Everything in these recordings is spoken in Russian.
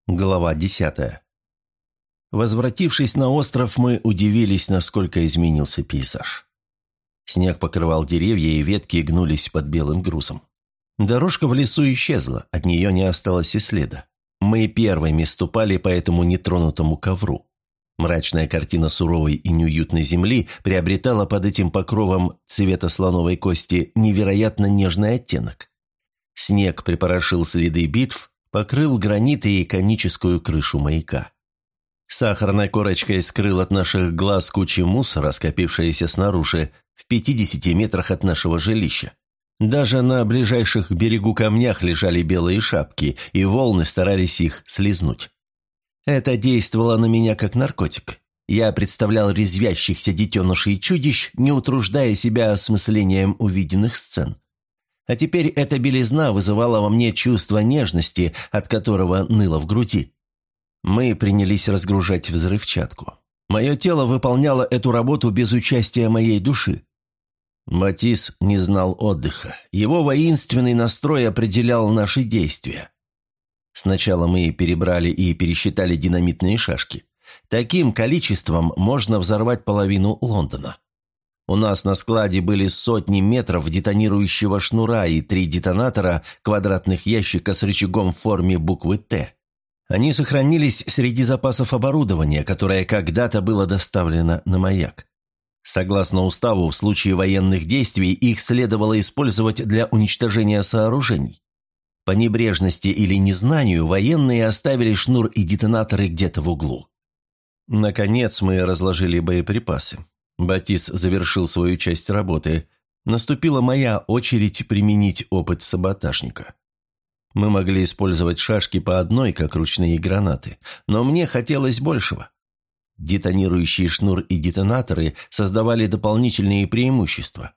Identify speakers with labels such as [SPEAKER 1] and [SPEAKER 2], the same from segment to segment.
[SPEAKER 1] Глава 10. Возвратившись на остров, мы удивились, насколько изменился пейзаж. Снег покрывал деревья, и ветки гнулись под белым грузом. Дорожка в лесу исчезла, от нее не осталось и следа. Мы первыми ступали по этому нетронутому ковру. Мрачная картина суровой и неуютной земли приобретала под этим покровом цвета слоновой кости невероятно нежный оттенок. Снег припорошил следы битв, покрыл граниты и коническую крышу маяка. Сахарной корочкой скрыл от наших глаз кучи мусора, скопившиеся снаружи, в 50 метрах от нашего жилища. Даже на ближайших к берегу камнях лежали белые шапки, и волны старались их слизнуть. Это действовало на меня как наркотик. Я представлял резвящихся детенышей чудищ, не утруждая себя осмыслением увиденных сцен. А теперь эта белизна вызывала во мне чувство нежности, от которого ныло в груди. Мы принялись разгружать взрывчатку. Мое тело выполняло эту работу без участия моей души. Батис не знал отдыха. Его воинственный настрой определял наши действия. Сначала мы перебрали и пересчитали динамитные шашки. Таким количеством можно взорвать половину Лондона. У нас на складе были сотни метров детонирующего шнура и 3 детонатора квадратных ящика с рычагом в форме буквы «Т». Они сохранились среди запасов оборудования, которое когда-то было доставлено на маяк. Согласно уставу, в случае военных действий их следовало использовать для уничтожения сооружений. По небрежности или незнанию военные оставили шнур и детонаторы где-то в углу. Наконец мы разложили боеприпасы. Батис завершил свою часть работы. Наступила моя очередь применить опыт саботажника. Мы могли использовать шашки по одной, как ручные гранаты, но мне хотелось большего. Детонирующий шнур и детонаторы создавали дополнительные преимущества.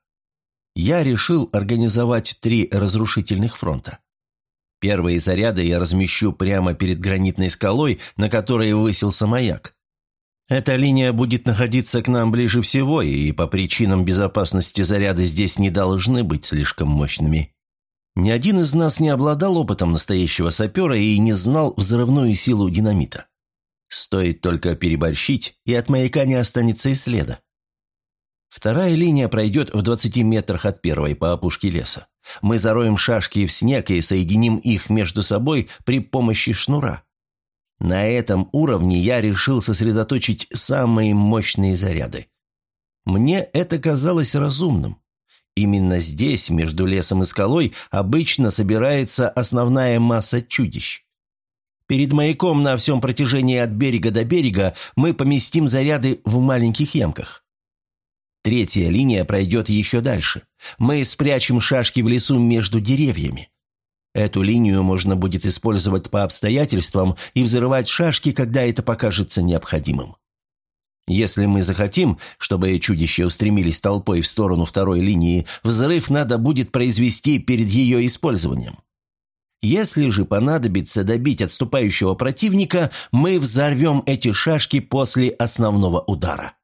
[SPEAKER 1] Я решил организовать 3 разрушительных фронта. Первые заряды я размещу прямо перед гранитной скалой, на которой высился маяк. Эта линия будет находиться к нам ближе всего, и по причинам безопасности заряды здесь не должны быть слишком мощными. Ни один из нас не обладал опытом настоящего сапера и не знал взрывную силу динамита. Стоит только переборщить, и от маяка не останется и следа. Вторая линия пройдет в 20 метрах от первой по опушке леса. Мы зароем шашки в снег и соединим их между собой при помощи шнура. На этом уровне я решил сосредоточить самые мощные заряды. Мне это казалось разумным. Именно здесь, между лесом и скалой, обычно собирается основная масса чудищ. Перед маяком на всем протяжении от берега до берега мы поместим заряды в маленьких ямках. Третья линия пройдет еще дальше. Мы спрячем шашки в лесу между деревьями. Эту линию можно будет использовать по обстоятельствам и взрывать шашки, когда это покажется необходимым. Если мы захотим, чтобы чудища устремились толпой в сторону второй линии, взрыв надо будет произвести перед ее использованием. Если же понадобится добить отступающего противника, мы взорвем эти шашки после основного удара.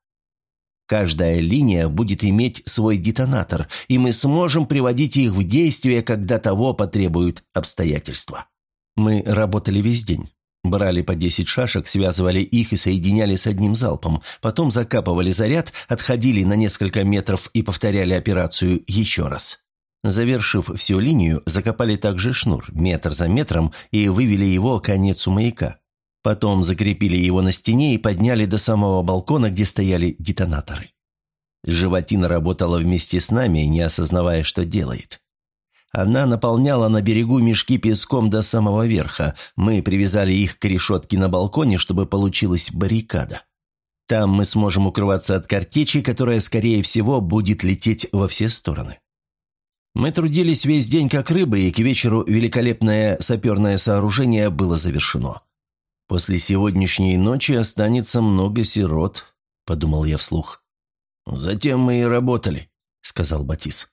[SPEAKER 1] Каждая линия будет иметь свой детонатор, и мы сможем приводить их в действие, когда того потребуют обстоятельства. Мы работали весь день. Брали по 10 шашек, связывали их и соединяли с одним залпом, потом закапывали заряд, отходили на несколько метров и повторяли операцию еще раз. Завершив всю линию, закопали также шнур, метр за метром, и вывели его к концу маяка. Потом закрепили его на стене и подняли до самого балкона, где стояли детонаторы. Животина работала вместе с нами, не осознавая, что делает. Она наполняла на берегу мешки песком до самого верха. Мы привязали их к решетке на балконе, чтобы получилась баррикада. Там мы сможем укрываться от картечи, которая, скорее всего, будет лететь во все стороны. Мы трудились весь день как рыбы, и к вечеру великолепное саперное сооружение было завершено. «После сегодняшней ночи останется много сирот», – подумал я вслух. «Затем мы и работали», – сказал Батис.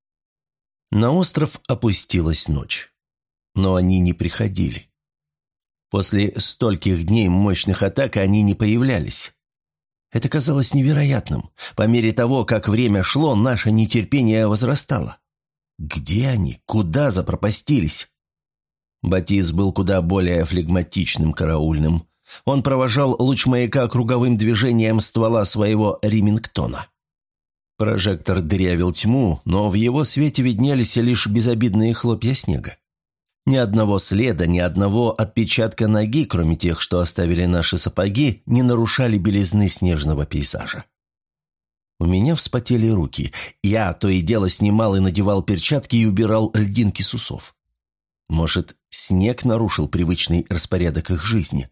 [SPEAKER 1] На остров опустилась ночь. Но они не приходили. После стольких дней мощных атак они не появлялись. Это казалось невероятным. По мере того, как время шло, наше нетерпение возрастало. Где они? Куда запропастились? Батис был куда более флегматичным караульным. Он провожал луч маяка круговым движением ствола своего ремингтона. Прожектор дырявил тьму, но в его свете виднелись лишь безобидные хлопья снега. Ни одного следа, ни одного отпечатка ноги, кроме тех, что оставили наши сапоги, не нарушали белизны снежного пейзажа. У меня вспотели руки. Я то и дело снимал и надевал перчатки и убирал льдинки с усов. Может, снег нарушил привычный распорядок их жизни?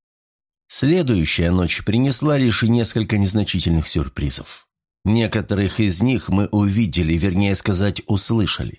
[SPEAKER 1] Следующая ночь принесла лишь несколько незначительных сюрпризов. Некоторых из них мы увидели, вернее сказать, услышали.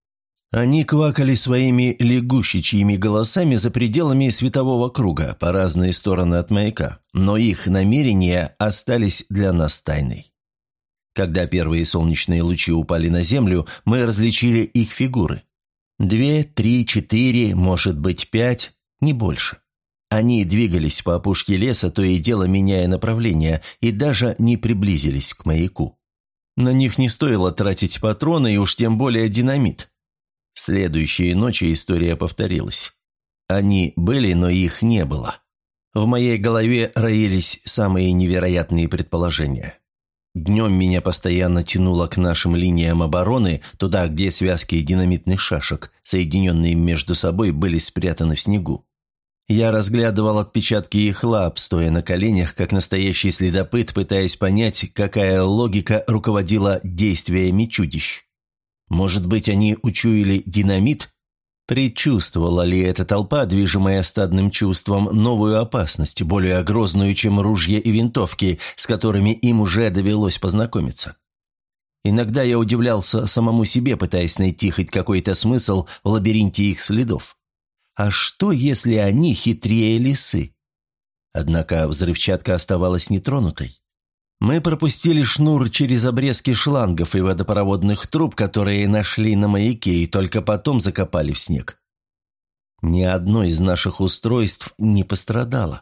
[SPEAKER 1] Они квакали своими лягушечьими голосами за пределами светового круга по разные стороны от маяка, но их намерения остались для нас тайной. Когда первые солнечные лучи упали на землю, мы различили их фигуры. 2, 3, 4, может быть 5, не больше. Они двигались по опушке леса, то и дело меняя направление, и даже не приблизились к маяку. На них не стоило тратить патроны и уж тем более динамит. В следующие ночи история повторилась. Они были, но их не было. В моей голове роились самые невероятные предположения. Днем меня постоянно тянуло к нашим линиям обороны, туда, где связки динамитных шашек, соединенные между собой, были спрятаны в снегу. Я разглядывал отпечатки их лап, стоя на коленях, как настоящий следопыт, пытаясь понять, какая логика руководила действиями чудищ. Может быть, они учуяли динамит? Предчувствовала ли эта толпа, движимая стадным чувством, новую опасность, более грозную, чем ружья и винтовки, с которыми им уже довелось познакомиться? Иногда я удивлялся самому себе, пытаясь найти хоть какой-то смысл в лабиринте их следов. А что, если они хитрее лисы? Однако взрывчатка оставалась нетронутой. Мы пропустили шнур через обрезки шлангов и водопроводных труб, которые нашли на маяке, и только потом закопали в снег. Ни одно из наших устройств не пострадало.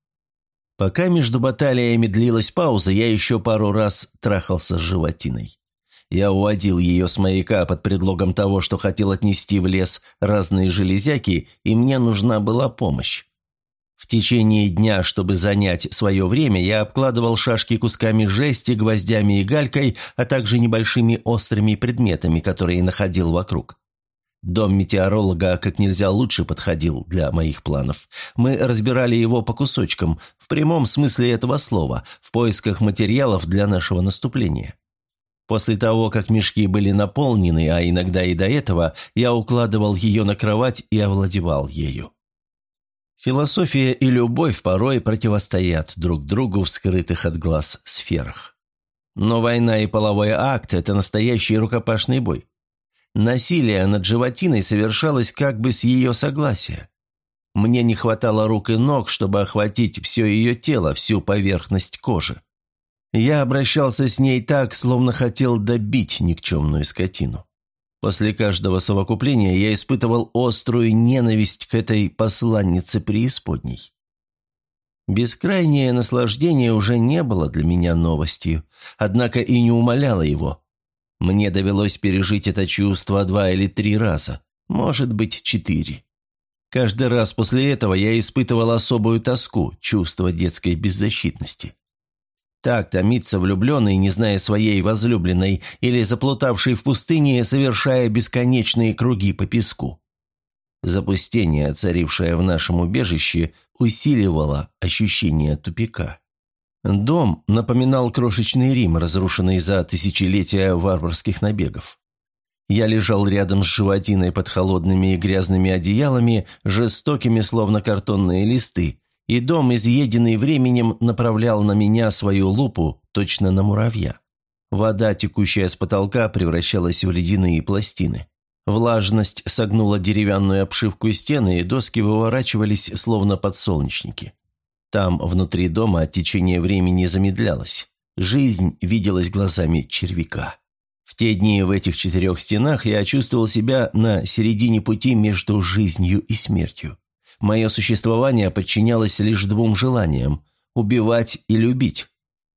[SPEAKER 1] Пока между баталиями длилась пауза, я еще пару раз трахался с животиной. Я уводил ее с маяка под предлогом того, что хотел отнести в лес разные железяки, и мне нужна была помощь. В течение дня, чтобы занять свое время, я обкладывал шашки кусками жести, гвоздями и галькой, а также небольшими острыми предметами, которые находил вокруг. Дом метеоролога как нельзя лучше подходил для моих планов. Мы разбирали его по кусочкам, в прямом смысле этого слова, в поисках материалов для нашего наступления. После того, как мешки были наполнены, а иногда и до этого, я укладывал ее на кровать и овладевал ею. Философия и любовь порой противостоят друг другу в скрытых от глаз сферах. Но война и половой акт – это настоящий рукопашный бой. Насилие над животиной совершалось как бы с ее согласия. Мне не хватало рук и ног, чтобы охватить все ее тело, всю поверхность кожи. Я обращался с ней так, словно хотел добить никчемную скотину. После каждого совокупления я испытывал острую ненависть к этой посланнице преисподней. Бескрайнее наслаждение уже не было для меня новостью, однако и не умаляло его. Мне довелось пережить это чувство 2 или 3 раза, может быть, 4. Каждый раз после этого я испытывал особую тоску, чувство детской беззащитности. Так томится влюбленный, не зная своей возлюбленной, или заплутавший в пустыне, совершая бесконечные круги по песку. Запустение, царившее в нашем убежище, усиливало ощущение тупика. Дом напоминал крошечный Рим, разрушенный за тысячелетия варварских набегов. Я лежал рядом с животиной под холодными и грязными одеялами, жестокими, словно картонные листы, и дом, изъеденный временем, направлял на меня свою лупу, точно на муравья. Вода, текущая с потолка, превращалась в ледяные пластины. Влажность согнула деревянную обшивку стены, и доски выворачивались, словно подсолнечники. Там, внутри дома, течение времени замедлялось. Жизнь виделась глазами червяка. В те дни в этих 4 стенах я чувствовал себя на середине пути между жизнью и смертью. Мое существование подчинялось лишь 2 желаниям – убивать и любить.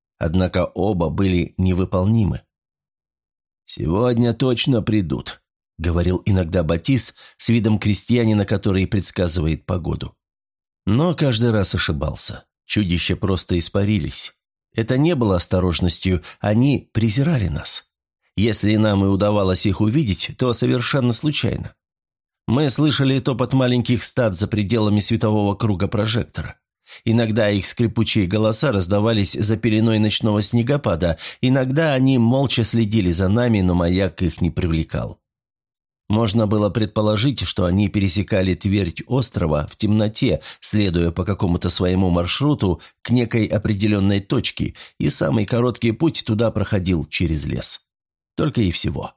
[SPEAKER 1] Однако оба были невыполнимы. «Сегодня точно придут», говорил иногда Батис с видом крестьянина, который предсказывает погоду. Но каждый раз ошибался. Чудища просто испарились. Это не было осторожностью, они презирали нас. Если нам и удавалось их увидеть, то совершенно случайно. Мы слышали топот маленьких стад за пределами светового круга прожектора. Иногда их скрипучие голоса раздавались за пеленой ночного снегопада, иногда они молча следили за нами, но маяк их не привлекал. Можно было предположить, что они пересекали твердь острова в темноте, следуя по какому-то своему маршруту к некой определенной точке, и самый короткий путь туда проходил через лес. Только и всего.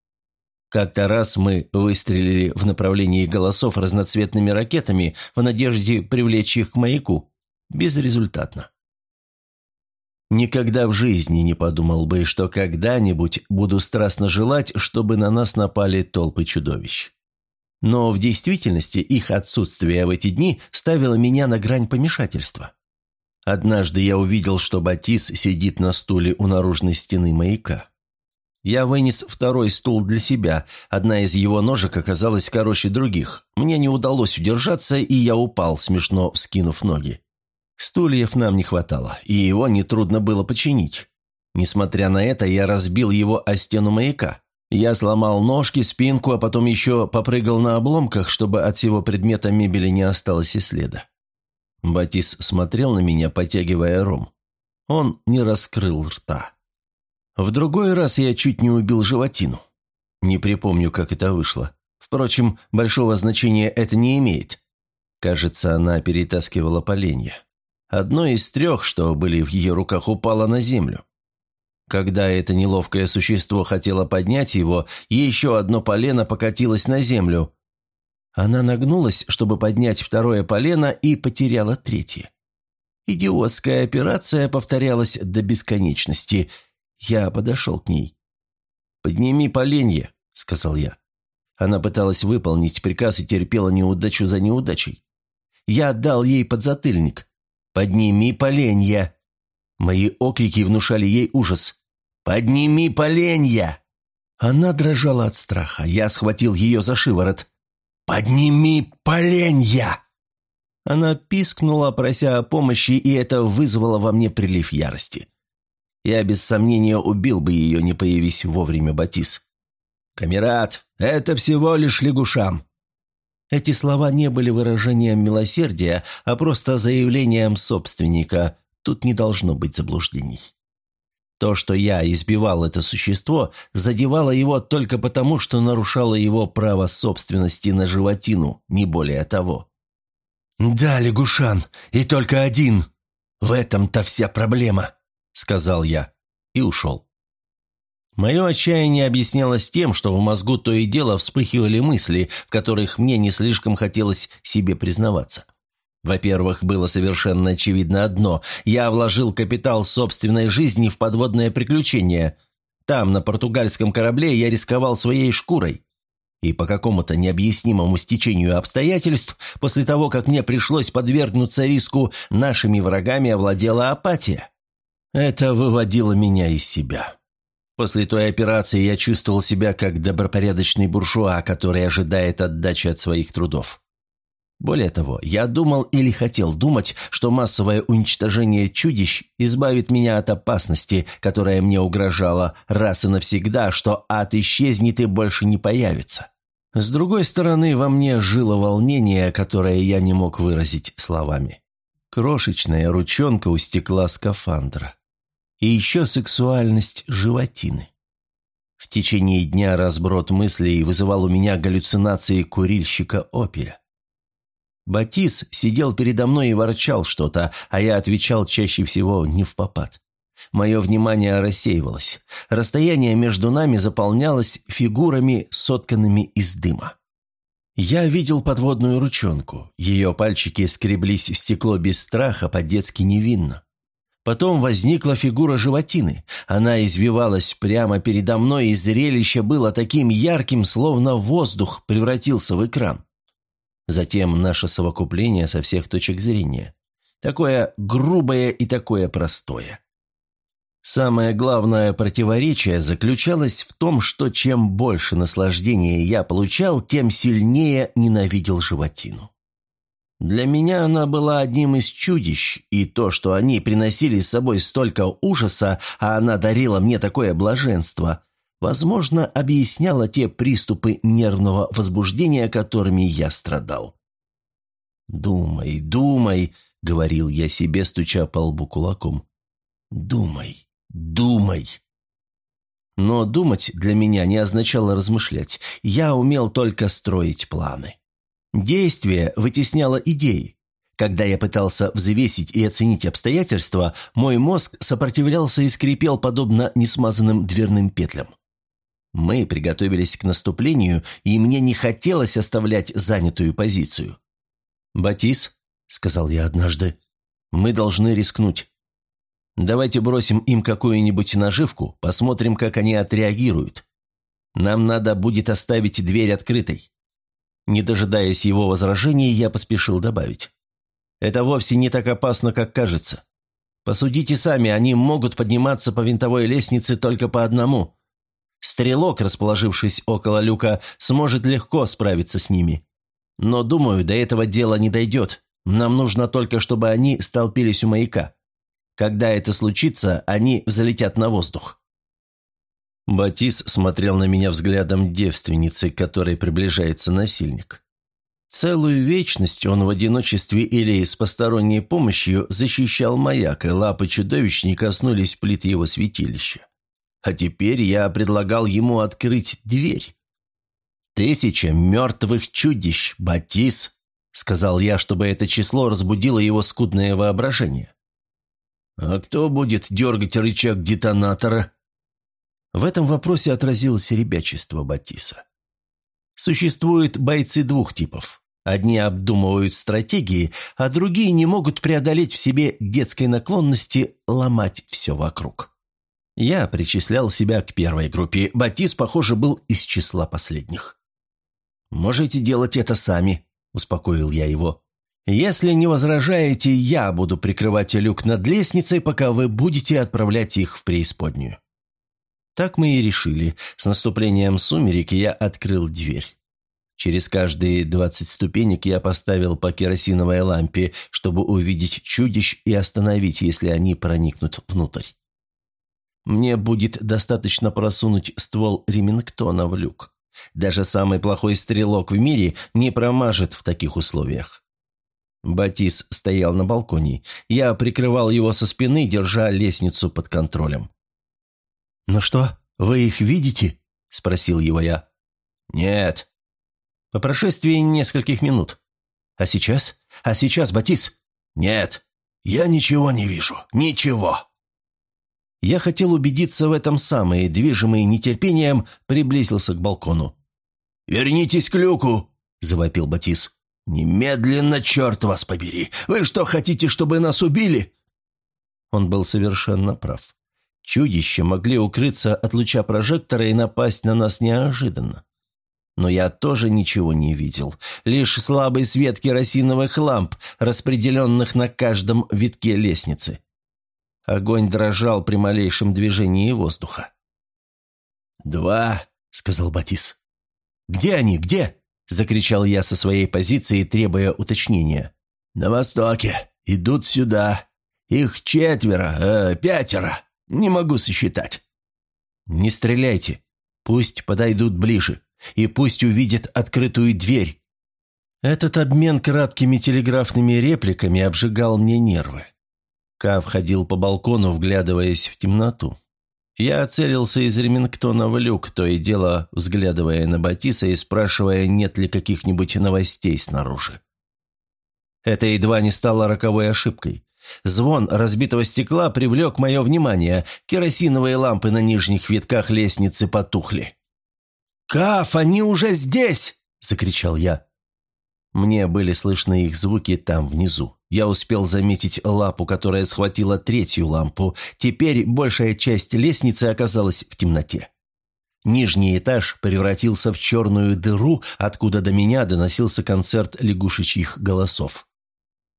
[SPEAKER 1] Как-то раз мы выстрелили в направлении голосов разноцветными ракетами в надежде привлечь их к маяку. Безрезультатно. Никогда в жизни не подумал бы, что когда-нибудь буду страстно желать, чтобы на нас напали толпы чудовищ. Но в действительности их отсутствие в эти дни ставило меня на грань помешательства. Однажды я увидел, что Батис сидит на стуле у наружной стены маяка. Я вынес второй стул для себя, одна из его ножек оказалась короче других. Мне не удалось удержаться, и я упал, смешно вскинув ноги. Стульев нам не хватало, и его нетрудно было починить. Несмотря на это, я разбил его о стену маяка. Я сломал ножки, спинку, а потом еще попрыгал на обломках, чтобы от всего предмета мебели не осталось и следа. Батис смотрел на меня, потягивая ром. Он не раскрыл рта. В другой раз я чуть не убил животину. Не припомню, как это вышло. Впрочем, большого значения это не имеет. Кажется, она перетаскивала поленья. Одно из 3, что были в ее руках, упало на землю. Когда это неловкое существо хотело поднять его, еще одно полено покатилось на землю. Она нагнулась, чтобы поднять второе полено, и потеряла 3. Идиотская операция повторялась до бесконечности. Я подошел к ней. «Подними поленья», — сказал я. Она пыталась выполнить приказ и терпела неудачу за неудачей. Я отдал ей подзатыльник. «Подними поленья!» Мои окрики внушали ей ужас. «Подними поленья!» Она дрожала от страха. Я схватил ее за шиворот. «Подними поленья!» Она пискнула, прося о помощи, и это вызвало во мне прилив ярости. Я без сомнения убил бы ее, не появись вовремя Батис. «Камерат, это всего лишь лягушам!» Эти слова не были выражением милосердия, а просто заявлением собственника. Тут не должно быть заблуждений. То, что я избивал это существо, задевало его только потому, что нарушало его право собственности на животину, не более того. «Да, лягушан, и только один. В этом-то вся проблема», — сказал я и ушел. Мое отчаяние объяснялось тем, что в мозгу то и дело вспыхивали мысли, в которых мне не слишком хотелось себе признаваться. Во-первых, было совершенно очевидно одно – я вложил капитал собственной жизни в подводное приключение. Там, на португальском корабле, я рисковал своей шкурой. И по какому-то необъяснимому стечению обстоятельств, после того, как мне пришлось подвергнуться риску, нашими врагами овладела апатия. Это выводило меня из себя. После той операции я чувствовал себя как добропорядочный буржуа, который ожидает отдачи от своих трудов. Более того, я думал или хотел думать, что массовое уничтожение чудищ избавит меня от опасности, которая мне угрожала раз и навсегда, что ад исчезнет и больше не появится. С другой стороны, во мне жило волнение, которое я не мог выразить словами. Крошечная ручонка у стекла скафандра. И еще сексуальность животины. В течение дня разброд мыслей вызывал у меня галлюцинации курильщика опия. Батис сидел передо мной и ворчал что-то, а я отвечал чаще всего невпопад. Мое внимание рассеивалось. Расстояние между нами заполнялось фигурами, сотканными из дыма. Я видел подводную ручонку. Ее пальчики скреблись в стекло без страха, по-детски невинно. Потом возникла фигура животины. Она извивалась прямо передо мной, и зрелище было таким ярким, словно воздух превратился в экран. Затем наше совокупление со всех точек зрения. Такое грубое и такое простое. Самое главное противоречие заключалось в том, что чем больше наслаждения я получал, тем сильнее ненавидел животину. Для меня она была одним из чудищ, и то, что они приносили с собой столько ужаса, а она дарила мне такое блаженство, возможно, объясняло те приступы нервного возбуждения, которыми я страдал. «Думай, думай», — говорил я себе, стуча по лбу кулаком. «Думай, думай». Но думать для меня не означало размышлять. Я умел только строить планы. Действие вытесняло идеи. Когда я пытался взвесить и оценить обстоятельства, мой мозг сопротивлялся и скрипел, подобно несмазанным дверным петлям. Мы приготовились к наступлению, и мне не хотелось оставлять занятую позицию. «Батис», — сказал я однажды, — «мы должны рискнуть. Давайте бросим им какую-нибудь наживку, посмотрим, как они отреагируют. Нам надо будет оставить дверь открытой». Не дожидаясь его возражений, я поспешил добавить. «Это вовсе не так опасно, как кажется. Посудите сами, они могут подниматься по винтовой лестнице только по одному. Стрелок, расположившись около люка, сможет легко справиться с ними. Но, думаю, до этого дела не дойдет. Нам нужно только, чтобы они столпились у маяка. Когда это случится, они взлетят на воздух». Батис смотрел на меня взглядом девственницы, к которой приближается насильник. Целую вечность он в одиночестве или с посторонней помощью защищал маяк, и лапы чудовищ не коснулись плит его святилища. А теперь я предлагал ему открыть дверь. 1000 мертвых чудищ, Батис, — сказал я, чтобы это число разбудило его скудное воображение. «А кто будет дергать рычаг детонатора?» В этом вопросе отразилось ребячество Батиса. Существуют бойцы двух типов. Одни обдумывают стратегии, а другие не могут преодолеть в себе детской наклонности ломать все вокруг. Я причислял себя к первой группе. Батис, похоже, был из числа последних. «Можете делать это сами», – успокоил я его. «Если не возражаете, я буду прикрывать люк над лестницей, пока вы будете отправлять их в преисподнюю». Так мы и решили. С наступлением сумерек я открыл дверь. Через каждые 20 ступенек я поставил по керосиновой лампе, чтобы увидеть чудищ и остановить, если они проникнут внутрь. Мне будет достаточно просунуть ствол Ремингтона в люк. Даже самый плохой стрелок в мире не промажет в таких условиях. Батис стоял на балконе. Я прикрывал его со спины, держа лестницу под контролем. «Ну что, вы их видите?» – спросил его я. «Нет». «По прошествии нескольких минут». «А сейчас? А сейчас, Батис?» «Нет, я ничего не вижу. Ничего». Я хотел убедиться в этом сам и, движимый нетерпением, приблизился к балкону. «Вернитесь к люку!» – завопил Батис. «Немедленно, черт вас побери! Вы что, хотите, чтобы нас убили?» Он был совершенно прав. Чудища могли укрыться от луча прожектора и напасть на нас неожиданно. Но я тоже ничего не видел, лишь слабый свет керосиновых ламп, распределенных на каждом витке лестницы. Огонь дрожал при малейшем движении воздуха. «2», — сказал Батис. «Где они, где?» — закричал я со своей позиции, требуя уточнения. «На востоке. Идут сюда. Их 4, 5. Не могу сосчитать». «Не стреляйте. Пусть подойдут ближе. И пусть увидят открытую дверь». Этот обмен краткими телеграфными репликами обжигал мне нервы. Кав ходил по балкону, вглядываясь в темноту. Я целился из Ремингтона в люк, то и дело взглядывая на Батиса и спрашивая, нет ли каких-нибудь новостей снаружи. Это едва не стало роковой ошибкой. Звон разбитого стекла привлек мое внимание. Керосиновые лампы на нижних витках лестницы потухли. «Каф, они уже здесь!» – закричал я. Мне были слышны их звуки там, внизу. Я успел заметить лапу, которая схватила 3-ю лампу. Теперь большая часть лестницы оказалась в темноте. Нижний этаж превратился в черную дыру, откуда до меня доносился концерт лягушечьих голосов.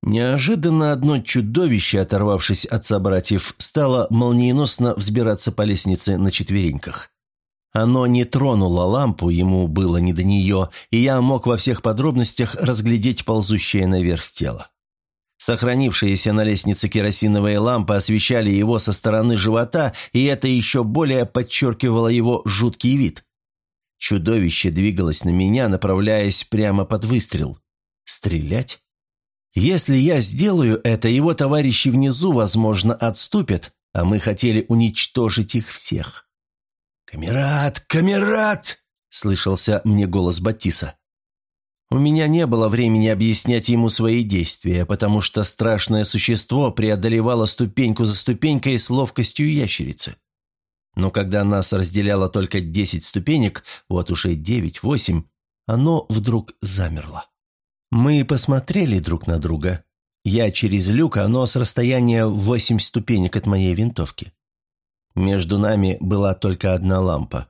[SPEAKER 1] Неожиданно одно чудовище, оторвавшись от собратьев, стало молниеносно взбираться по лестнице на четвереньках. Оно не тронуло лампу, ему было не до нее, и я мог во всех подробностях разглядеть ползущее наверх тело. Сохранившиеся на лестнице керосиновые лампы освещали его со стороны живота, и это еще более подчеркивало его жуткий вид. Чудовище двигалось на меня, направляясь прямо под выстрел. Стрелять? Если я сделаю это, его товарищи внизу, возможно, отступят, а мы хотели уничтожить их всех. «Камерат! Камерат!» – слышался мне голос Батиса. У меня не было времени объяснять ему свои действия, потому что страшное существо преодолевало ступеньку за ступенькой с ловкостью ящерицы. Но когда нас разделяло только 10 ступенек, вот уже 9-8, оно вдруг замерло. Мы посмотрели друг на друга. Я через люк, оно с расстояния 8 ступенек от моей винтовки. Между нами была только одна лампа.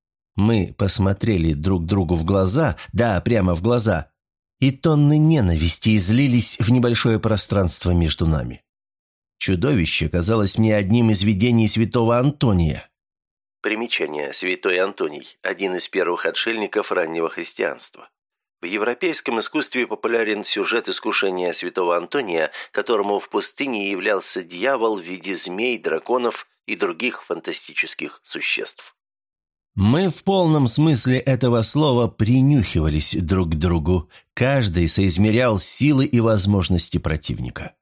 [SPEAKER 1] Мы посмотрели друг другу в глаза, да, прямо в глаза, и тонны ненависти излились в небольшое пространство между нами. Чудовище казалось мне одним из видений святого Антония. Примечание: святой Антоний – один из первых отшельников раннего христианства. В европейском искусстве популярен сюжет искушения святого Антония, которому в пустыне являлся дьявол в виде змей, драконов и других фантастических существ. Мы в полном смысле этого слова принюхивались друг к другу, каждый соизмерял силы и возможности противника.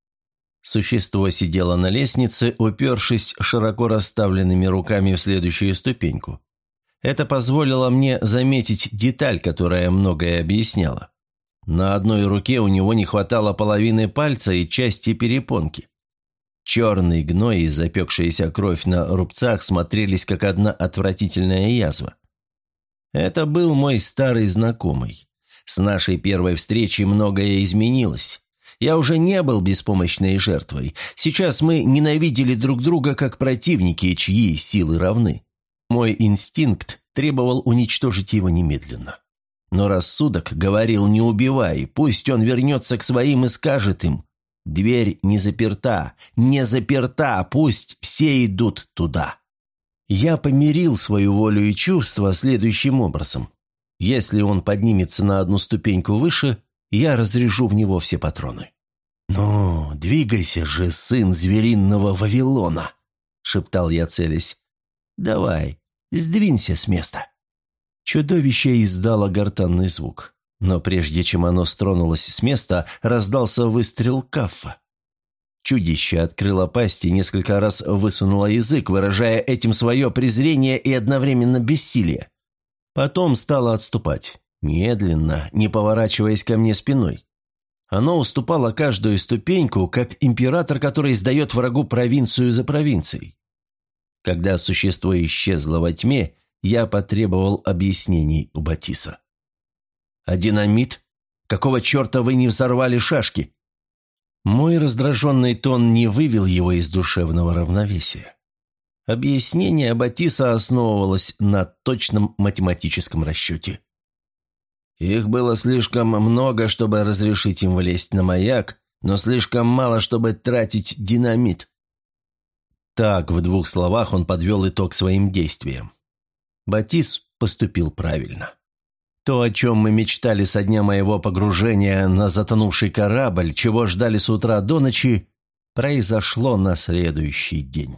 [SPEAKER 1] Существо сидело на лестнице, упершись широко расставленными руками в следующую ступеньку. Это позволило мне заметить деталь, которая многое объясняла. На одной руке у него не хватало половины пальца и части перепонки. Черный гной и запекшаяся кровь на рубцах смотрелись, как одна отвратительная язва. Это был мой старый знакомый. С нашей первой встречи многое изменилось. Я уже не был беспомощной жертвой. Сейчас мы ненавидели друг друга как противники, чьи силы равны. Мой инстинкт требовал уничтожить его немедленно. Но рассудок говорил: не убивай, пусть он вернется к своим и скажет им: дверь не заперта, не заперта, пусть все идут туда. Я помирил свою волю и чувства следующим образом. Если он поднимется на одну ступеньку выше, я разряжу в него все патроны. «Ну, двигайся же, сын звериного Вавилона!» – шептал я, целясь. «Давай, сдвинься с места». Чудовище издало гортанный звук, но прежде чем оно стронулось с места, раздался выстрел Каффа. Чудище открыло пасть и несколько раз высунуло язык, выражая этим свое презрение и одновременно бессилие. Потом стало отступать, медленно, не поворачиваясь ко мне спиной. Оно уступало каждую ступеньку, как император, который сдает врагу провинцию за провинцией. Когда существо исчезло во тьме, я потребовал объяснений у Батиса. «А динамит? Какого черта вы не взорвали шашки?» Мой раздраженный тон не вывел его из душевного равновесия. Объяснение Батиса основывалось на точном математическом расчете. Их было слишком много, чтобы разрешить им влезть на маяк, но слишком мало, чтобы тратить динамит. Так, в 2 словах он подвел итог своим действиям. Батис поступил правильно. То, о чем мы мечтали со дня моего погружения на затонувший корабль, чего ждали с утра до ночи, произошло на следующий день.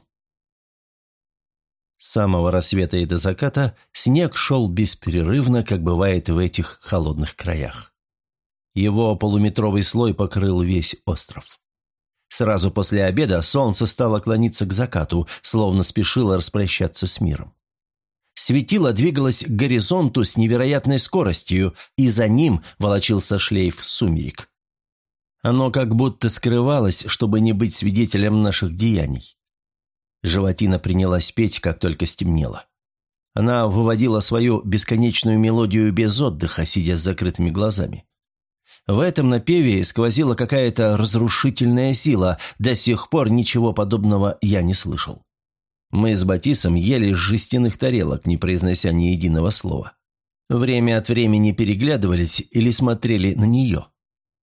[SPEAKER 1] С самого рассвета и до заката снег шел беспрерывно, как бывает в этих холодных краях. Его полуметровый слой покрыл весь остров. Сразу после обеда солнце стало клониться к закату, словно спешило распрощаться с миром. Светило двигалось к горизонту с невероятной скоростью, и за ним волочился шлейф сумерек. Оно как будто скрывалось, чтобы не быть свидетелем наших деяний. Животина принялась петь, как только стемнело. Она выводила свою бесконечную мелодию без отдыха, сидя с закрытыми глазами. В этом напеве сквозила какая-то разрушительная сила, до сих пор ничего подобного я не слышал. Мы с Батисом ели из жестяных тарелок, не произнося ни единого слова. Время от времени переглядывались или смотрели на нее.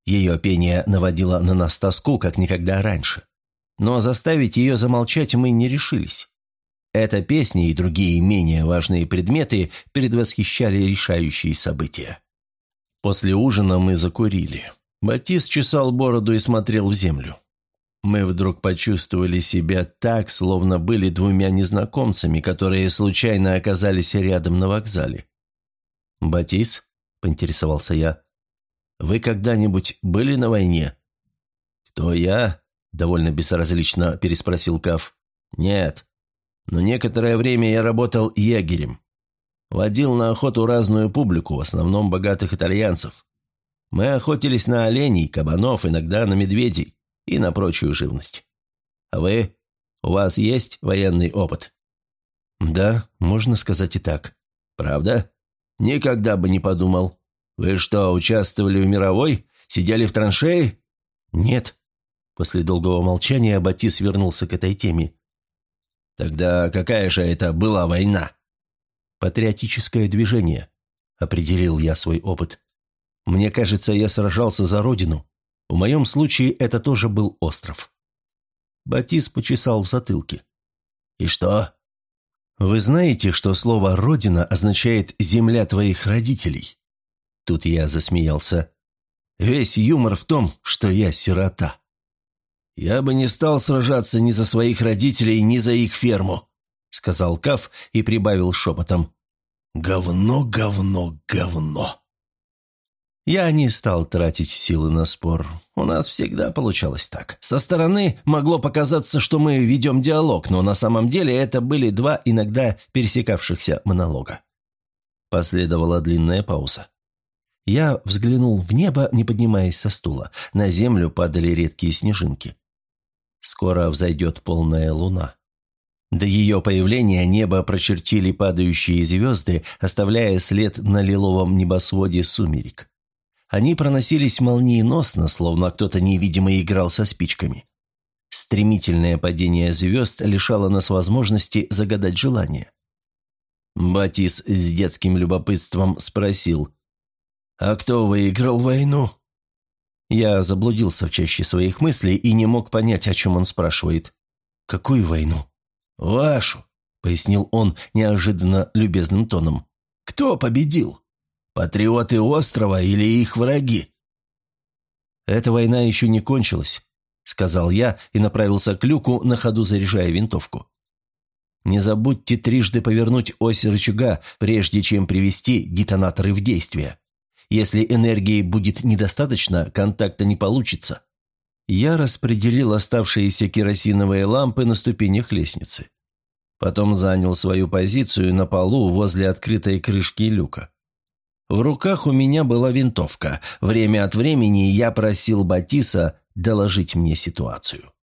[SPEAKER 1] Ее пение наводило на нас тоску, как никогда раньше. Но заставить ее замолчать мы не решились. Эта песня и другие менее важные предметы предвосхищали решающие события. После ужина мы закурили. Батис чесал бороду и смотрел в землю. Мы вдруг почувствовали себя так, словно были двумя незнакомцами, которые случайно оказались рядом на вокзале. «Батис?» – поинтересовался я. «Вы когда-нибудь были на войне?» «Кто я?» – довольно безразлично переспросил Каф. «Нет. Но некоторое время я работал егерем. Водил на охоту разную публику, в основном богатых итальянцев. Мы охотились на оленей, кабанов, иногда на медведей и на прочую живность. А вы? У вас есть военный опыт?» «Да, можно сказать и так». «Правда? Никогда бы не подумал. Вы что, участвовали в мировой? Сидели в траншее?» «Нет». После долгого молчания Батис вернулся к этой теме. «Тогда какая же это была война?» «Патриотическое движение», — определил я свой опыт. «Мне кажется, я сражался за родину. В моем случае это тоже был остров». Батис почесал в затылке. «И что?» «Вы знаете, что слово «родина» означает «земля твоих родителей»?» Тут я засмеялся. «Весь юмор в том, что я сирота». «Я бы не стал сражаться ни за своих родителей, ни за их ферму», — сказал Каф и прибавил шепотом. «Говно, говно, говно». Я не стал тратить силы на спор. У нас всегда получалось так. Со стороны могло показаться, что мы ведем диалог, но на самом деле это были два иногда пересекавшихся монолога. Последовала длинная пауза. Я взглянул в небо, не поднимаясь со стула. На землю падали редкие снежинки. Скоро взойдет полная луна. До ее появления небо прочертили падающие звезды, оставляя след на лиловом небосводе сумерек. Они проносились молниеносно, словно кто-то невидимый играл со спичками. Стремительное падение звезд лишало нас возможности загадать желание. Батис с детским любопытством спросил: «А кто выиграл войну?» Я заблудился в чаще своих мыслей и не мог понять, о чем он спрашивает. «Какую войну?» «Вашу», — пояснил он неожиданно любезным тоном. «Кто победил? Патриоты острова или их враги?» «Эта война еще не кончилась», — сказал я и направился к люку, на ходу заряжая винтовку. «Не забудьте трижды повернуть ось рычага, прежде чем привести детонаторы в действие. Если энергии будет недостаточно, контакта не получится». Я распределил оставшиеся керосиновые лампы на ступенях лестницы. Потом занял свою позицию на полу возле открытой крышки люка. В руках у меня была винтовка. Время от времени я просил Батиса доложить мне ситуацию.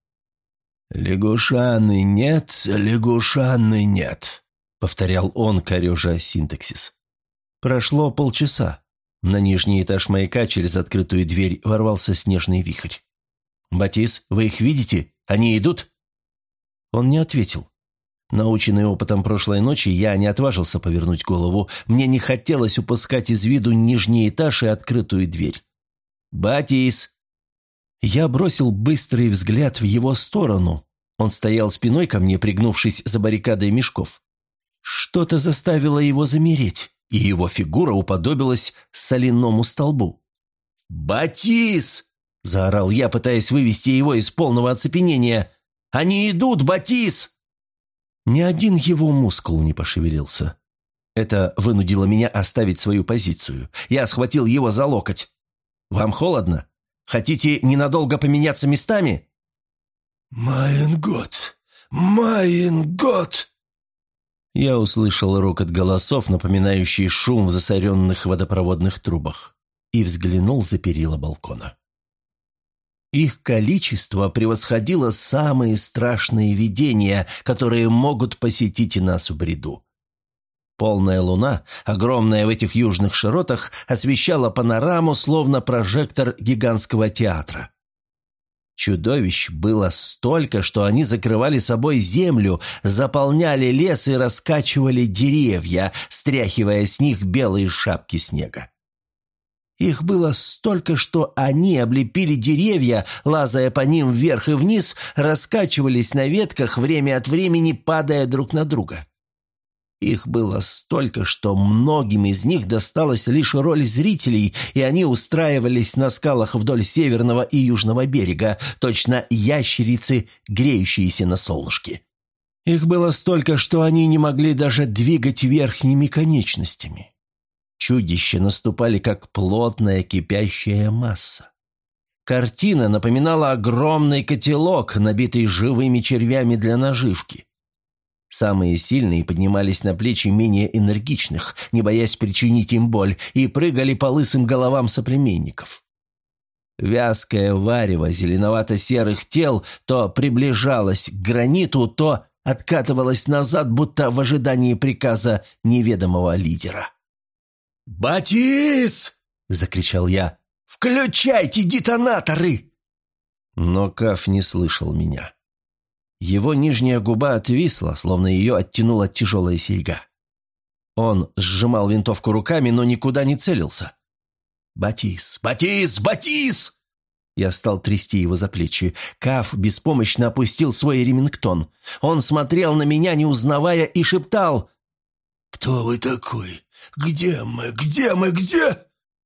[SPEAKER 1] «Лягушаны нет, лягушаны нет», — повторял он, корежа синтаксис. Прошло полчаса. На нижний этаж маяка через открытую дверь ворвался снежный вихрь. «Батис, вы их видите? Они идут?» Он не ответил. Наученный опытом прошлой ночи, я не отважился повернуть голову. Мне не хотелось упускать из виду нижний этаж и открытую дверь. «Батис!» Я бросил быстрый взгляд в его сторону. Он стоял спиной ко мне, пригнувшись за баррикадой мешков. Что-то заставило его замереть, и его фигура уподобилась соляному столбу. «Батис!» – заорал я, пытаясь вывести его из полного оцепенения. «Они идут, Батис!» Ни один его мускул не пошевелился. Это вынудило меня оставить свою позицию. Я схватил его за локоть. «Вам холодно? Хотите ненадолго поменяться местами?» «Майн год! Майн год!» Я услышал рокот голосов, напоминающий шум в засоренных водопроводных трубах, и взглянул за перила балкона. Их количество превосходило самые страшные видения, которые могут посетить нас в бреду. Полная луна, огромная в этих южных широтах, освещала панораму, словно прожектор гигантского театра. Чудовищ было столько, что они закрывали собой землю, заполняли лес и раскачивали деревья, стряхивая с них белые шапки снега. Их было столько, что они облепили деревья, лазая по ним вверх и вниз, раскачивались на ветках, время от времени падая друг на друга. Их было столько, что многим из них досталась лишь роль зрителей, и они устраивались на скалах вдоль северного и южного берега, точно ящерицы, греющиеся на солнышке. Их было столько, что они не могли даже двигать верхними конечностями. Чудища наступали, как плотная кипящая масса. Картина напоминала огромный котелок, набитый живыми червями для наживки. Самые сильные поднимались на плечи менее энергичных, не боясь причинить им боль, и прыгали по лысым головам соплеменников. Вязкое варево зеленовато-серых тел то приближалось к граниту, то откатывалось назад, будто в ожидании приказа неведомого лидера. «Батис!» – закричал я. «Включайте детонаторы!» Но Каф не слышал меня. Его нижняя губа отвисла, словно ее оттянула тяжелая серьга. Он сжимал винтовку руками, но никуда не целился. «Батис! Батис! Батис!» Я стал трясти его за плечи. Каф беспомощно опустил свой ремингтон. Он смотрел на меня, не узнавая, и шептал: «Кто вы такой? Где мы? Где мы? Где?»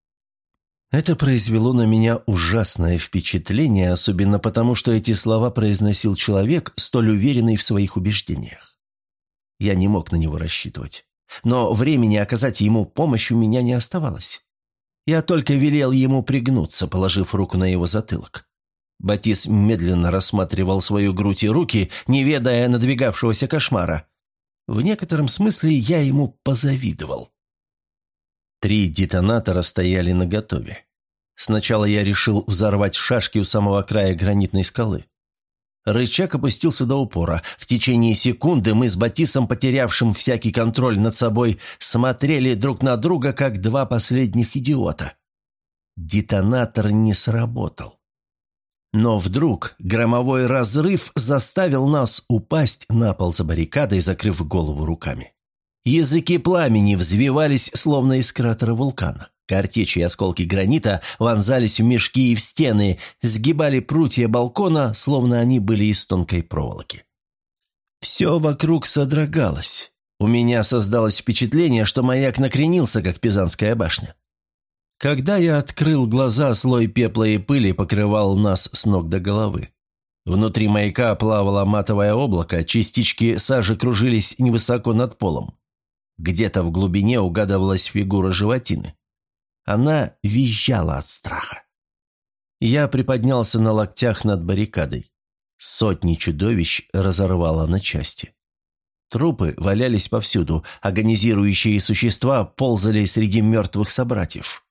[SPEAKER 1] Это произвело на меня ужасное впечатление, особенно потому, что эти слова произносил человек, столь уверенный в своих убеждениях. Я не мог на него рассчитывать. Но времени оказать ему помощь у меня не оставалось. Я только велел ему пригнуться, положив руку на его затылок. Батис медленно рассматривал свою грудь и руки, не ведая надвигавшегося кошмара. В некотором смысле я ему позавидовал. 3 детонатора стояли наготове. Сначала я решил взорвать шашки у самого края гранитной скалы. Рычаг опустился до упора. В течение секунды мы с Батисом, потерявшим всякий контроль над собой, смотрели друг на друга, как 2 последних идиота. Детонатор не сработал. Но вдруг громовой разрыв заставил нас упасть на пол за баррикадой, закрыв голову руками. Языки пламени взвивались, словно из кратера вулкана. Картечи и осколки гранита вонзались в мешки и в стены, сгибали прутья балкона, словно они были из тонкой проволоки. Все вокруг содрогалось. У меня создалось впечатление, что маяк накренился, как Пизанская башня. Когда я открыл глаза, слой пепла и пыли покрывал нас с ног до головы. Внутри маяка плавало матовое облако, частички сажи кружились невысоко над полом. Где-то в глубине угадывалась фигура животины. Она визжала от страха. Я приподнялся на локтях над баррикадой. Сотни чудовищ разорвало на части. Трупы валялись повсюду, агонизирующие существа ползали среди мертвых собратьев.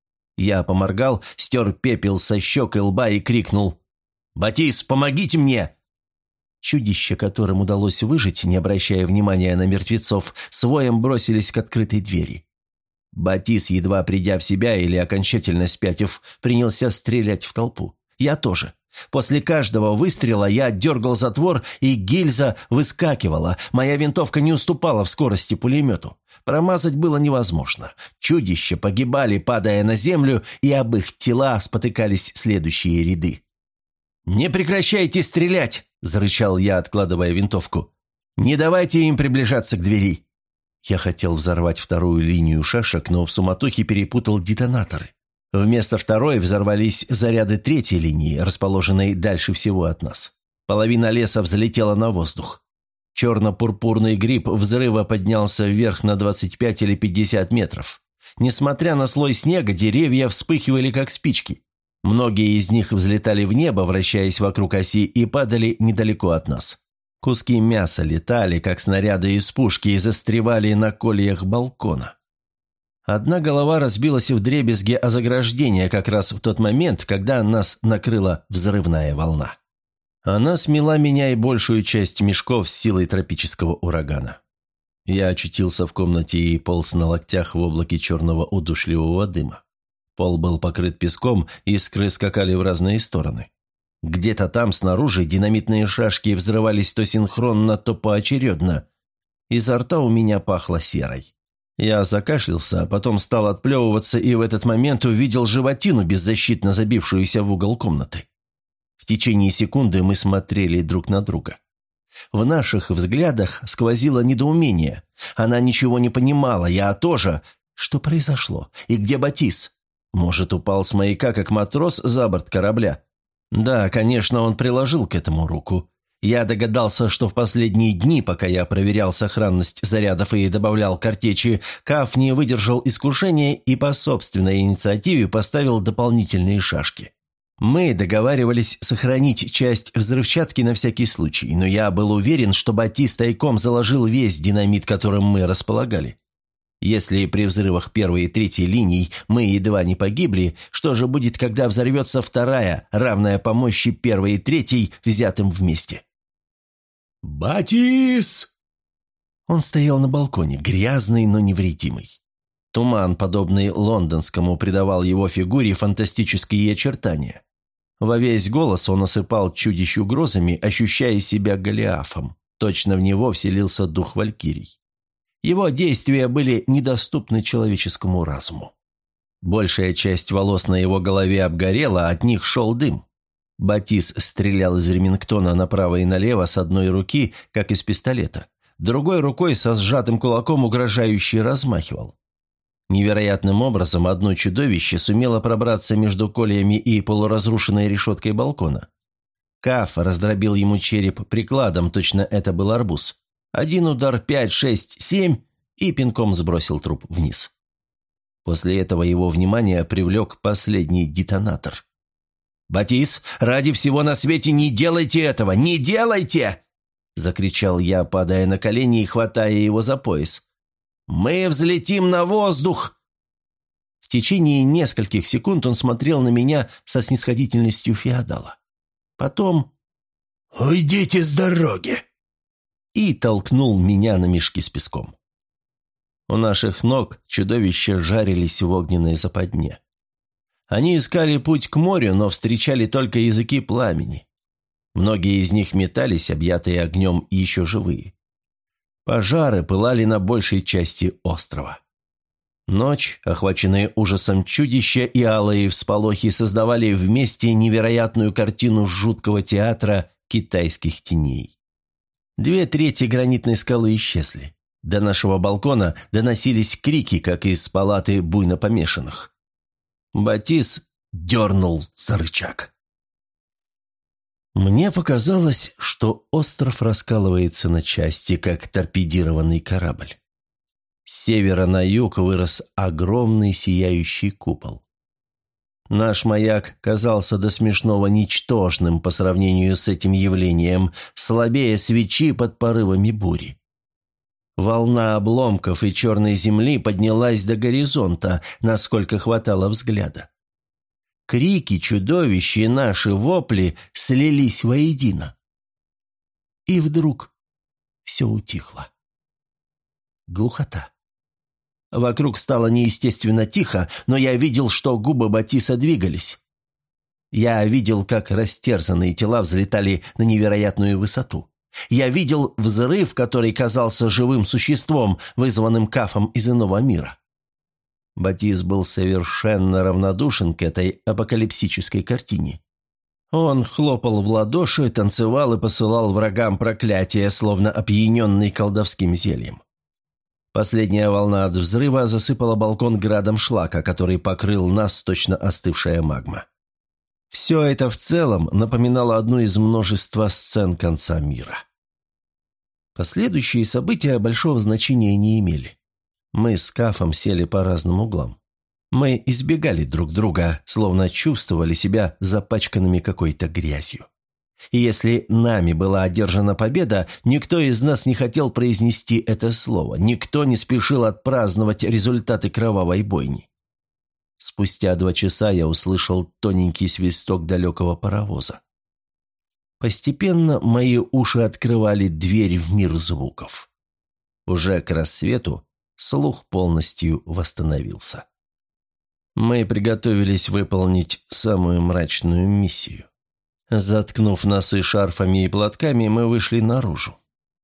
[SPEAKER 1] Я поморгал, стер пепел со щек и лба и крикнул: «Батис, помогите мне!» Чудища, которым удалось выжить, не обращая внимания на мертвецов, с воем бросились к открытой двери. Батис, едва придя в себя или окончательно спятив, принялся стрелять в толпу. Я тоже. После каждого выстрела я дергал затвор, и гильза выскакивала. Моя винтовка не уступала в скорости пулемету. Промазать было невозможно. Чудища погибали, падая на землю, и об их тела спотыкались следующие ряды. «Не прекращайте стрелять!» – зарычал я, откладывая винтовку. «Не давайте им приближаться к двери!» Я хотел взорвать 2-ю линию шашек, но в суматохе перепутал детонаторы. Вместо 2-й взорвались заряды 3-й линии, расположенной дальше всего от нас. Половина леса взлетела на воздух. Черно-пурпурный гриб взрыва поднялся вверх на 25 или 50 метров. Несмотря на слой снега, деревья вспыхивали, как спички. Многие из них взлетали в небо, вращаясь вокруг оси, и падали недалеко от нас. Куски мяса летали, как снаряды из пушки, и застревали на кольях балкона. Одна голова разбилась вдребезги о заграждение как раз в тот момент, когда нас накрыла взрывная волна. Она смела меня и большую часть мешков с силой тропического урагана. Я очутился в комнате и полз на локтях в облаке черного удушливого дыма. Пол был покрыт песком, искры скакали в разные стороны. Где-то там снаружи динамитные шашки взрывались то синхронно, то поочередно. Изо рта у меня пахло серой. Я закашлялся, а потом стал отплевываться и в этот момент увидел животину, беззащитно забившуюся в угол комнаты. В течение секунды мы смотрели друг на друга. В наших взглядах сквозило недоумение. Она ничего не понимала, я тоже. Что произошло? И где Батис? Может, упал с маяка, как матрос, за борт корабля? Да, конечно, он приложил к этому руку. Я догадался, что в последние дни, пока я проверял сохранность зарядов и добавлял картечи, Каф не выдержал искушения и по собственной инициативе поставил дополнительные шашки. Мы договаривались сохранить часть взрывчатки на всякий случай, но я был уверен, что Батис тайком заложил весь динамит, которым мы располагали. Если при взрывах первой и третьей линий мы едва не погибли, что же будет, когда взорвется вторая, равная по мощи первой и третьей, взятым вместе? «Батис!» Он стоял на балконе, грязный, но невредимый. Туман, подобный лондонскому, придавал его фигуре фантастические очертания. Во весь голос он осыпал чудищ угрозами, ощущая себя Голиафом. Точно в него вселился дух валькирий. Его действия были недоступны человеческому разуму. Большая часть волос на его голове обгорела, от них шел дым. Батис стрелял из ремингтона направо и налево с одной руки, как из пистолета. Другой рукой со сжатым кулаком угрожающе размахивал. Невероятным образом одно чудовище сумело пробраться между кольями и полуразрушенной решеткой балкона. Каф раздробил ему череп прикладом, точно это был арбуз. Один удар 5, 6, 7 и пинком сбросил труп вниз. После этого его внимание привлек последний детонатор. «Батис, ради всего на свете не делайте этого! Не делайте!» – закричал я, падая на колени и хватая его за пояс. «Мы взлетим на воздух!» В течение нескольких секунд он смотрел на меня со снисходительностью феодала. Потом «Уйдите с дороги!» и толкнул меня на мешки с песком. У наших ног чудовища жарились в огненной западне. Они искали путь к морю, но встречали только языки пламени. Многие из них метались, объятые огнем и еще живые. Пожары пылали на большей части острова. Ночь, охваченные ужасом чудища и алые всполохи, создавали вместе невероятную картину жуткого театра китайских теней. 2/3 гранитной скалы исчезли. До нашего балкона доносились крики, как из палаты буйно помешанных. Батис дернул за рычаг. Мне показалось, что остров раскалывается на части, как торпедированный корабль. С севера на юг вырос огромный сияющий купол. Наш маяк казался до смешного ничтожным по сравнению с этим явлением, слабее свечи под порывами бури. Волна обломков и черной земли поднялась до горизонта, насколько хватало взгляда. Крики чудовищ и наши вопли слились воедино. И вдруг все утихло. Глухота. Вокруг стало неестественно тихо, но я видел, что губы Батиса двигались. Я видел, как растерзанные тела взлетали на невероятную высоту. Я видел взрыв, который казался живым существом, вызванным Кафом из иного мира. Батис был совершенно равнодушен к этой апокалипсической картине. Он хлопал в ладоши, танцевал и посылал врагам проклятия, словно опьяненный колдовским зельем. Последняя волна от взрыва засыпала балкон градом шлака, который покрыл нас точно остывшая магма. Все это в целом напоминало одну из множества сцен конца мира. Последующие события большого значения не имели. Мы с Кафом сели по разным углам. Мы избегали друг друга, словно чувствовали себя запачканными какой-то грязью. И если нами была одержана победа, никто из нас не хотел произнести это слово, никто не спешил отпраздновать результаты кровавой бойни. Спустя 2 часа я услышал тоненький свисток далекого паровоза. Постепенно мои уши открывали дверь в мир звуков. Уже к рассвету слух полностью восстановился. Мы приготовились выполнить самую мрачную миссию. Заткнув носы шарфами и платками, мы вышли наружу.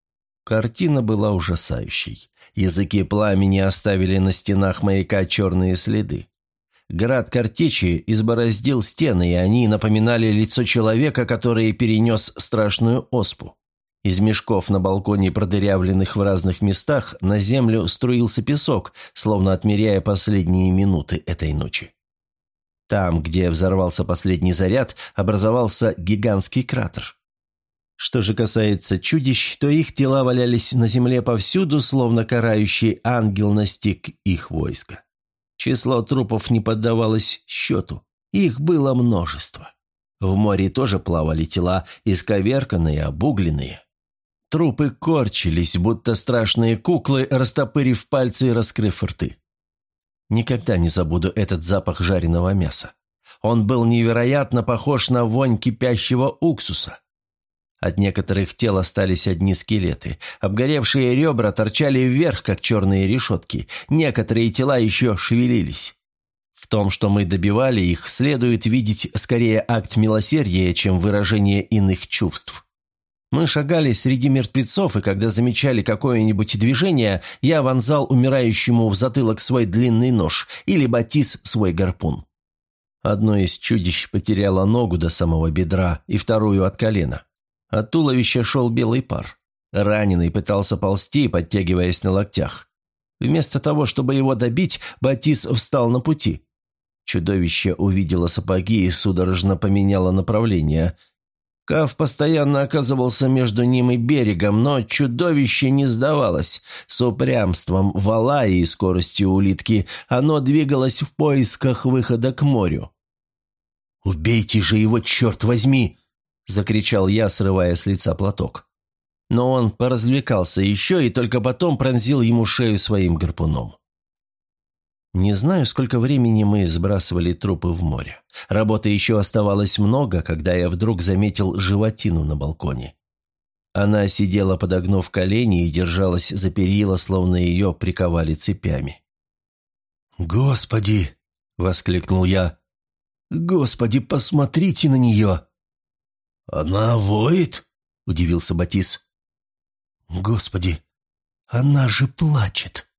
[SPEAKER 1] Картина была ужасающей. Языки пламени оставили на стенах маяка черные следы. Град картечи избороздил стены, и они напоминали лицо человека, который перенес страшную оспу. Из мешков на балконе, продырявленных в разных местах, на землю струился песок, словно отмеряя последние минуты этой ночи. Там, где взорвался последний заряд, образовался гигантский кратер. Что же касается чудищ, то их тела валялись на земле повсюду, словно карающий ангел настиг их войско. Число трупов не поддавалось счету. Их было множество. В море тоже плавали тела, исковерканные, обугленные. Трупы корчились, будто страшные куклы, растопырив пальцы и раскрыв рты. Никогда не забуду этот запах жареного мяса. Он был невероятно похож на вонь кипящего уксуса. От некоторых тел остались одни скелеты. Обгоревшие ребра торчали вверх, как черные решетки. Некоторые тела еще шевелились. В том, что мы добивали их, следует видеть скорее акт милосердия, чем выражение иных чувств. Мы шагали среди мертвецов, и когда замечали какое-нибудь движение, я вонзал умирающему в затылок свой длинный нож или Батис свой гарпун. Одно из чудищ потеряло ногу до самого бедра и вторую от колена. От туловища шел белый пар. Раненый пытался ползти, подтягиваясь на локтях. Вместо того, чтобы его добить, Батис встал на пути. Чудовище увидело сапоги и судорожно поменяло направление. Кав постоянно оказывался между ним и берегом, но чудовище не сдавалось. С упрямством вала и скоростью улитки оно двигалось в поисках выхода к морю. «Убейте же его, черт возьми!» – закричал я, срывая с лица платок. Но он поразвлекался еще и только потом пронзил ему шею своим гарпуном. Не знаю, сколько времени мы сбрасывали трупы в море. Работы еще оставалось много, когда я вдруг заметил животину на балконе. Она сидела, подогнув колени, и держалась за перила, словно ее приковали цепями. «Господи!» – воскликнул я. «Господи, посмотрите на нее!» «Она воет?» – удивился Батис. «Господи, она же плачет!»